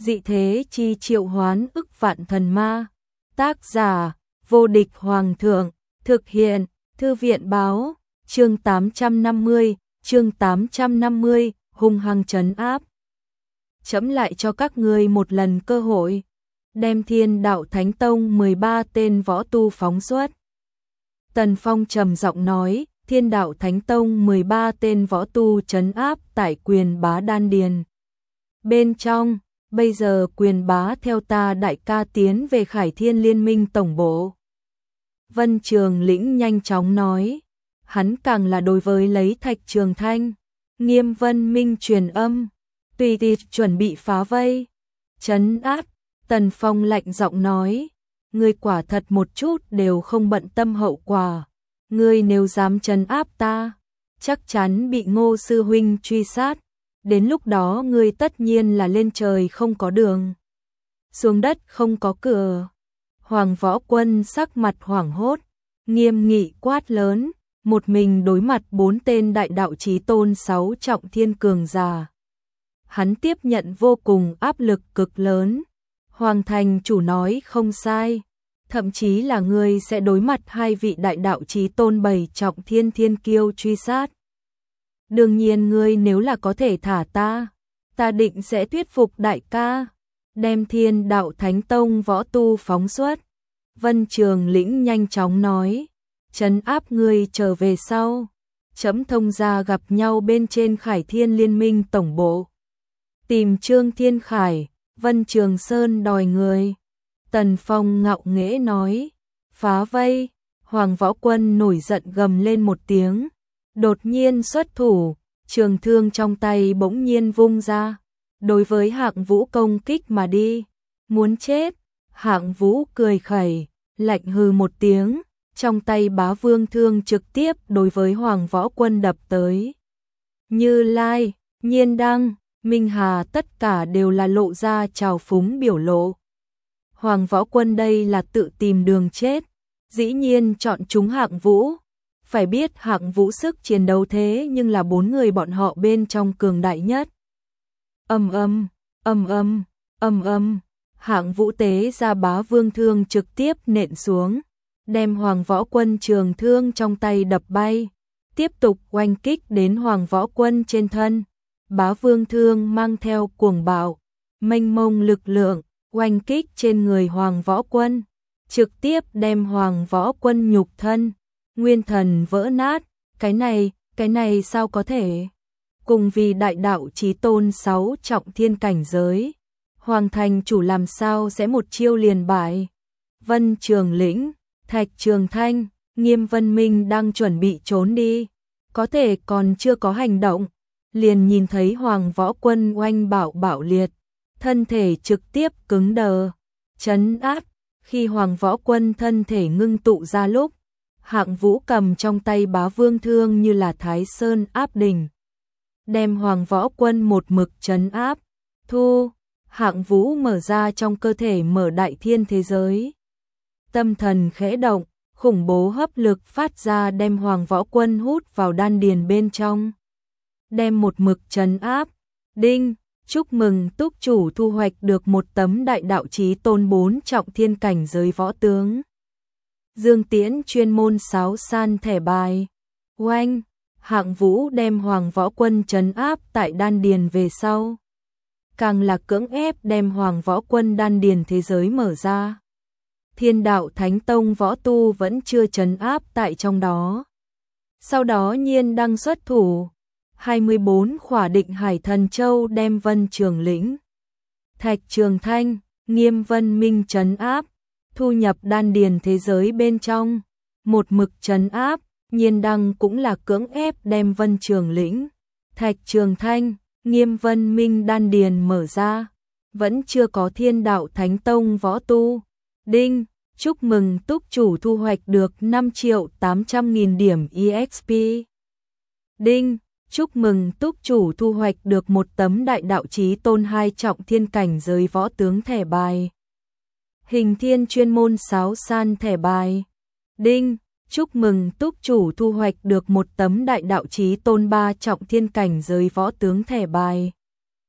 Dị thế chi triệu hoán ức vạn thần ma. Tác giả, vô địch hoàng thượng. Thực hiện, thư viện báo. Chương 850, hung hăng trấn áp. Chấm lại cho các ngươi một lần cơ hội. Đem Thiên Đạo Thánh Tông 13 tên võ tu phóng xuất. Tần Phong trầm giọng nói, Thiên Đạo Thánh Tông 13 tên võ tu trấn áp tại Quyền Bá Đan Điền. Bên trong, bây giờ Quyền Bá theo ta đại ca tiến về Khải Thiên Liên Minh tổng bộ. Vân Trường Lĩnh nhanh chóng nói, hắn càng là đối với lấy Thạch Trường Thanh, Nghiêm Vân Minh truyền âm, tùy tiệc chuẩn bị phá vây, trấn áp. Tần Phong lạnh giọng nói, ngươi quả thật một chút đều không bận tâm hậu quả, ngươi nếu dám trấn áp ta, chắc chắn bị Ngô sư huynh truy sát, đến lúc đó ngươi tất nhiên là lên trời không có đường, xuống đất không có cửa. Hoàng Võ Quân sắc mặt hoảng hốt, nghiêm nghị quát lớn, một mình đối mặt 4 tên đại đạo chí tôn 6 trọng thiên cường giả. Hắn tiếp nhận vô cùng áp lực cực lớn. Hoàng thành chủ nói không sai, thậm chí là ngươi sẽ đối mặt 2 vị đại đạo chí tôn 7 trọng thiên thiên kiêu truy sát. Đương nhiên ngươi nếu là có thể thả ta định sẽ thuyết phục đại ca, đem Thiên Đạo Thánh Tông võ tu phóng xuất. Vân Trường Lĩnh nhanh chóng nói, trấn áp ngươi trở về sau, chấm thông ra gặp nhau bên trên Khải Thiên Liên Minh tổng bộ. Tìm Trương Thiên Khải, Vân Trường Sơn đòi người. Tần Phong ngạo nghễ nói, phá vây. Hoàng Võ Quân nổi giận gầm lên một tiếng, đột nhiên xuất thủ, trường thương trong tay bỗng nhiên vung ra, đối với Hạng Vũ công kích mà đi. Muốn chết. Hạng Vũ cười khẩy, lạnh hừ một tiếng, trong tay Bá Vương thương trực tiếp đối với Hoàng Võ Quân đập tới. Như Lai, Nhiên Đăng, Minh Hà tất cả đều là lộ ra trào phúng biểu lộ. Hoàng Võ Quân đây là tự tìm đường chết, dĩ nhiên chọn chúng Hạng Vũ. Phải biết Hạng Vũ sức chiến đấu thế nhưng là 4 người bọn họ bên trong cường đại nhất. Hạng Vũ tế ra Bá Vương thương trực tiếp nện xuống, đem Hoàng Võ Quân trường thương trong tay đập bay, tiếp tục oanh kích đến Hoàng Võ Quân trên thân. Bá Vương thương mang theo cuồng bạo, mênh mông lực lượng, oanh kích trên người Hoàng Võ Quân, trực tiếp đem Hoàng Võ Quân nhục thân, nguyên thần vỡ nát. Cái này sao có thể? Cùng vì đại đạo chí tôn 6 trọng thiên cảnh giới, Hoàng thành chủ làm sao sẽ một chiêu liền bại? Vân Trường Lĩnh, Thạch Trường Thanh, Nghiêm Vân Minh đang chuẩn bị trốn đi, có thể còn chưa có hành động, liền nhìn thấy Hoàng Võ Quân oanh bạo liệt, thân thể trực tiếp cứng đờ, trấn áp. Khi Hoàng Võ Quân thân thể ngưng tụ ra lúc, Hạng Vũ cầm trong tay Bá Vương thương như là Thái Sơn áp đỉnh, đem Hoàng Võ Quân một mực trấn áp. Hạng Vũ mở ra trong cơ thể mở đại thiên thế giới. Tâm thần khẽ động, khủng bố hấp lực phát ra đem Hoàng Võ Quân hút vào đan điền bên trong, đem một mực trấn áp. Đinh, chúc mừng túc chủ thu hoạch được một tấm đại đạo chí tôn 4 trọng thiên cảnh giới võ tướng. Dương Tiễn chuyên môn sáo san thẻ bài. Oanh, Hạng Vũ đem Hoàng Võ Quân trấn áp tại đan điền về sau, càng là cưỡng ép đem Hoàng Võ Quân đan điền thế giới mở ra. Thiên Đạo Thánh Tông võ tu vẫn chưa trấn áp tại trong đó. Sau đó Nhiên Đăng xuất thủ, 24 khỏa Định Hải Thần Châu đem Vân Trường Lĩnh, Thạch Trường Thanh, Nghiêm Vân Minh trấn áp, thu nhập đan điền thế giới bên trong, một mực trấn áp. Nhiên Đăng cũng là cưỡng ép đem Vân Trường Lĩnh, Thạch Trường Thanh, Nghiêm Vân Minh đan điền mở ra, vẫn chưa có Thiên Đạo Thánh Tông võ tu. Đinh, chúc mừng túc chủ thu hoạch được 5.800.000 điểm EXP. Đinh, chúc mừng túc chủ thu hoạch được một tấm đại đạo chí tôn 2 trọng thiên cảnh giới võ tướng thẻ bài. Hình Thiên chuyên môn sáo san thẻ bài. Đinh, chúc mừng túc chủ thu hoạch được một tấm đại đạo chí tôn 3 trọng thiên cảnh giới võ tướng thẻ bài.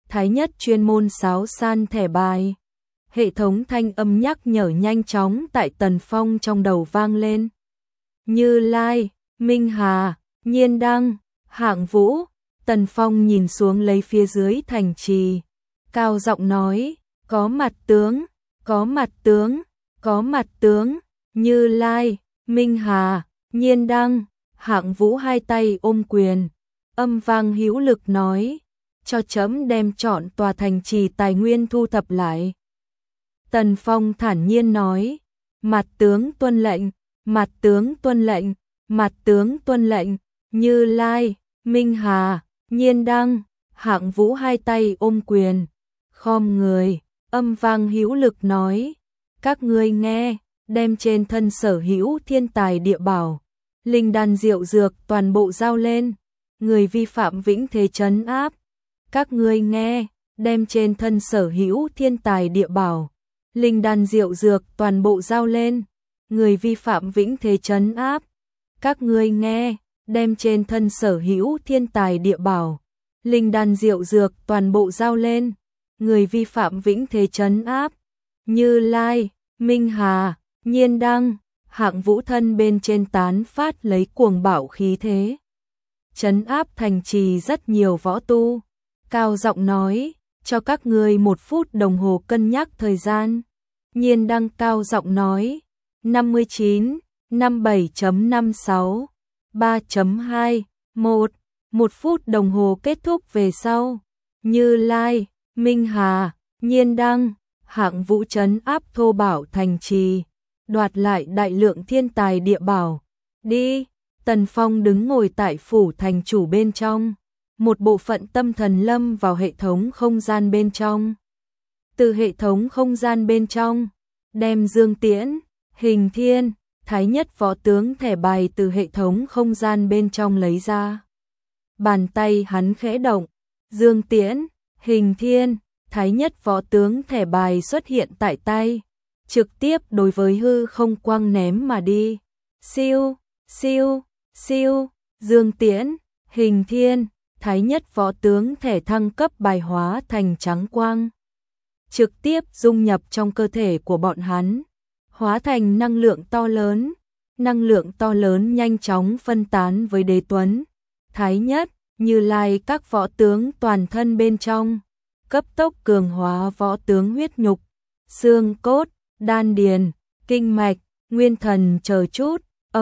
Thái nhất chuyên môn sáo san thẻ bài. Hệ thống thanh âm nhắc nhở nhanh chóng tại Tần Phong trong đầu vang lên. Như Lai, Minh Hà, Nhiên Đăng, Hạng Vũ. Tần Phong nhìn xuống lấy phía dưới thành trì, cao giọng nói, có mặt tướng, có mặt tướng, có mặt tướng. Như Lai, Minh Hà, Nhiên Đăng, Hạng Vũ hai tay ôm quyền, âm vang hữu lực nói, cho chấm đem chọn tòa thành trì tài nguyên thu thập lại. Tần Phong thản nhiên nói, mặt tướng tuân lệnh, mặt tướng tuân lệnh, mặt tướng tuân lệnh. Như Lai, Minh Hà, Nhiên Đăng, Hạng Vũ hai tay ôm quyền, khom người, âm vang hữu lực nói, các ngươi nghe, đem trên thân sở hữu thiên tài địa bảo, linh đan diệu dược toàn bộ giao lên, người vi phạm vĩnh thế trấn áp. Các ngươi nghe, đem trên thân sở hữu thiên tài địa bảo, linh đan diệu dược toàn bộ giao lên, người vi phạm vĩnh thế trấn áp. Các ngươi nghe, đem trên thân sở hữu thiên tài địa bảo, linh đan diệu dược toàn bộ giao lên, người vi phạm vĩnh thế trấn áp. Như Lai, Minh Hà, Nhiên Đăng, Hạng Vũ thân bên trên tán phát lấy cuồng bạo khí thế, trấn áp thành trì rất nhiều võ tu, cao giọng nói, cho các ngươi 1 phút đồng hồ cân nhắc thời gian. Nhiên Đăng cao giọng nói, 59, 57.56, 3.2, 1 phút đồng hồ kết thúc về sau. Như Lai, Minh Hà, Nhiên Đăng, Hạng Vũ trấn áp thô bảo thành trì, đoạt lại đại lượng thiên tài địa bảo. Đi, Tần Phong đứng ngồi tại phủ thành chủ bên trong, một bộ phận tâm thần lâm vào hệ thống không gian bên trong. Từ hệ thống không gian bên trong, đem Dương Tiễn, Hình Thiên, Thái nhất võ tướng thẻ bài từ hệ thống không gian bên trong lấy ra. Bàn tay hắn khẽ động, Dương Tiễn, Hình Thiên, Thái nhất võ tướng thẻ bài xuất hiện tại tay, trực tiếp đối với hư không quăng ném mà đi. Siêu, siêu, siêu, Dương Tiễn, Hình Thiên, Thái nhất võ tướng thẻ thăng cấp bài hóa thành trắng quang, trực tiếp dung nhập trong cơ thể của bọn hắn, hóa thành năng lượng to lớn. Năng lượng to lớn nhanh chóng phân tán với Đế Tuấn, Thái nhất, Như Lai các võ tướng toàn thân bên trong, cấp tốc cường hóa võ tướng huyết nhục, xương cốt, đan điền, kinh mạch, nguyên thần chờ chút.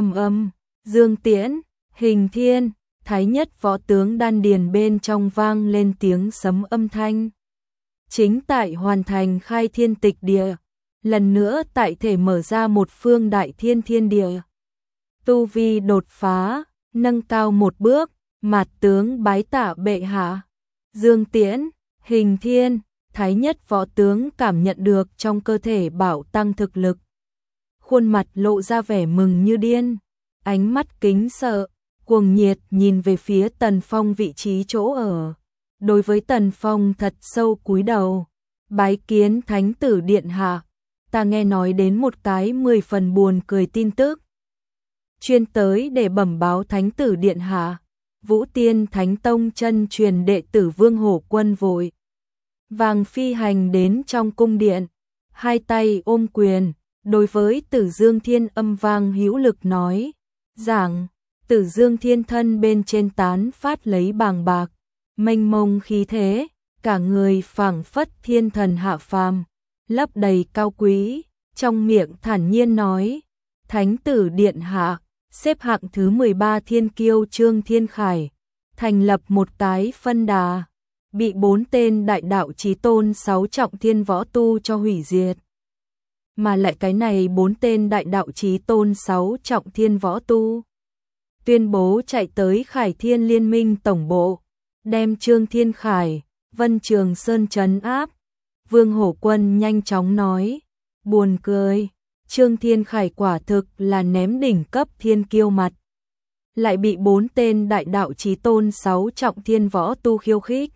Dương Tiễn, Hình Thiên, Thái nhất võ tướng đan điền bên trong vang lên tiếng sấm âm thanh. Chính tại hoàn thành khai thiên tịch địa, lần nữa tại thể mở ra một phương đại thiên thiên địa. Tu vi đột phá, nâng cao một bước, mạt tướng bái tạ bệ hạ. Dương Tiễn, Hình Thiên, Thái nhất võ tướng cảm nhận được trong cơ thể bảo tăng thực lực. Khuôn mặt lộ ra vẻ mừng như điên, ánh mắt kính sợ, cuồng nhiệt nhìn về phía Tần Phong vị trí chỗ ở. Đối với Tần Phong thật sâu cúi đầu, bái kiến Thánh tử điện hạ. Ta nghe nói đến một cái 10 phần buồn cười tin tức, chuyên tới để bẩm báo Thánh tử điện hạ. Vũ Tiên Thánh Tông chân truyền đệ tử Vương Hổ Quân vội vàng phi hành đến trong cung điện, hai tay ôm quyền, đối với Tử Dương Thiên âm vang hữu lực nói, giảng. Tử Dương Thiên thân bên trên tán phát lấy bàng bạc, mênh mông khí thế, cả người phảng phất thiên thần hạ phàm, lấp đầy cao quý, trong miệng thản nhiên nói, Thánh tử điện hạ, xếp hạng thứ 13 thiên kiêu Trương Thiên Khải, thành lập một cái phân đà, bị 4 tên đại đạo chí tôn 6 trọng thiên võ tu cho hủy diệt. Mà lại cái này 4 tên đại đạo chí tôn 6 trọng thiên võ tu tuyên bố chạy tới Khải Thiên Liên minh tổng bộ, đem Trương Thiên Khải, Vân Trường Sơn trấn áp. Vương Hổ Quân nhanh chóng nói, buồn cười, Trương Thiên Khải quả thực là ném đỉnh cấp thiên kiêu mặt, lại bị 4 tên đại đạo chí tôn 6 trọng thiên võ tu khiêu khích.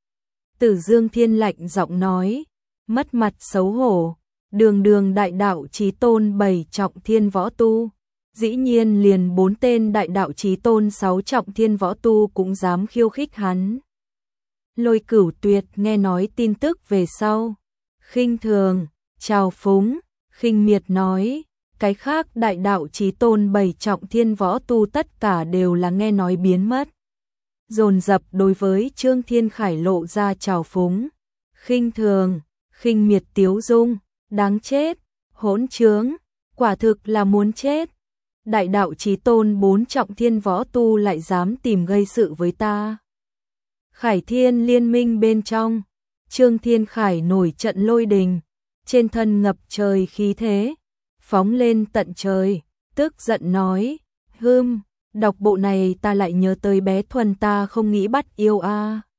Tử Dương Thiên lạnh giọng nói, mất mặt xấu hổ, đường đại đạo chí tôn 7 trọng thiên võ tu, dĩ nhiên liền 4 tên đại đạo chí tôn 6 trọng thiên võ tu cũng dám khiêu khích hắn. Lôi Cửu Tuyệt nghe nói tin tức về sau, khinh thường, trào phúng, khinh miệt nói, cái khác đại đạo chí tôn 7 trọng thiên võ tu tất cả đều là nghe nói biến mất. Dồn dập đối với Trương Thiên Khải lộ ra trào phúng, khinh thường, khinh miệt tiếu dung, đáng chết, hỗn trướng, quả thực là muốn chết. Đại đạo chí tôn 4 trọng thiên võ tu lại dám tìm gây sự với ta. Khải Thiên liên minh bên trong, Trương Thiên Khải nổi trận lôi đình, trên thân ngập trời khí thế, phóng lên tận trời, tức giận nói, đọc bộ này ta lại nhớ tới bé Thuần ta không nghĩ bắt yêu a.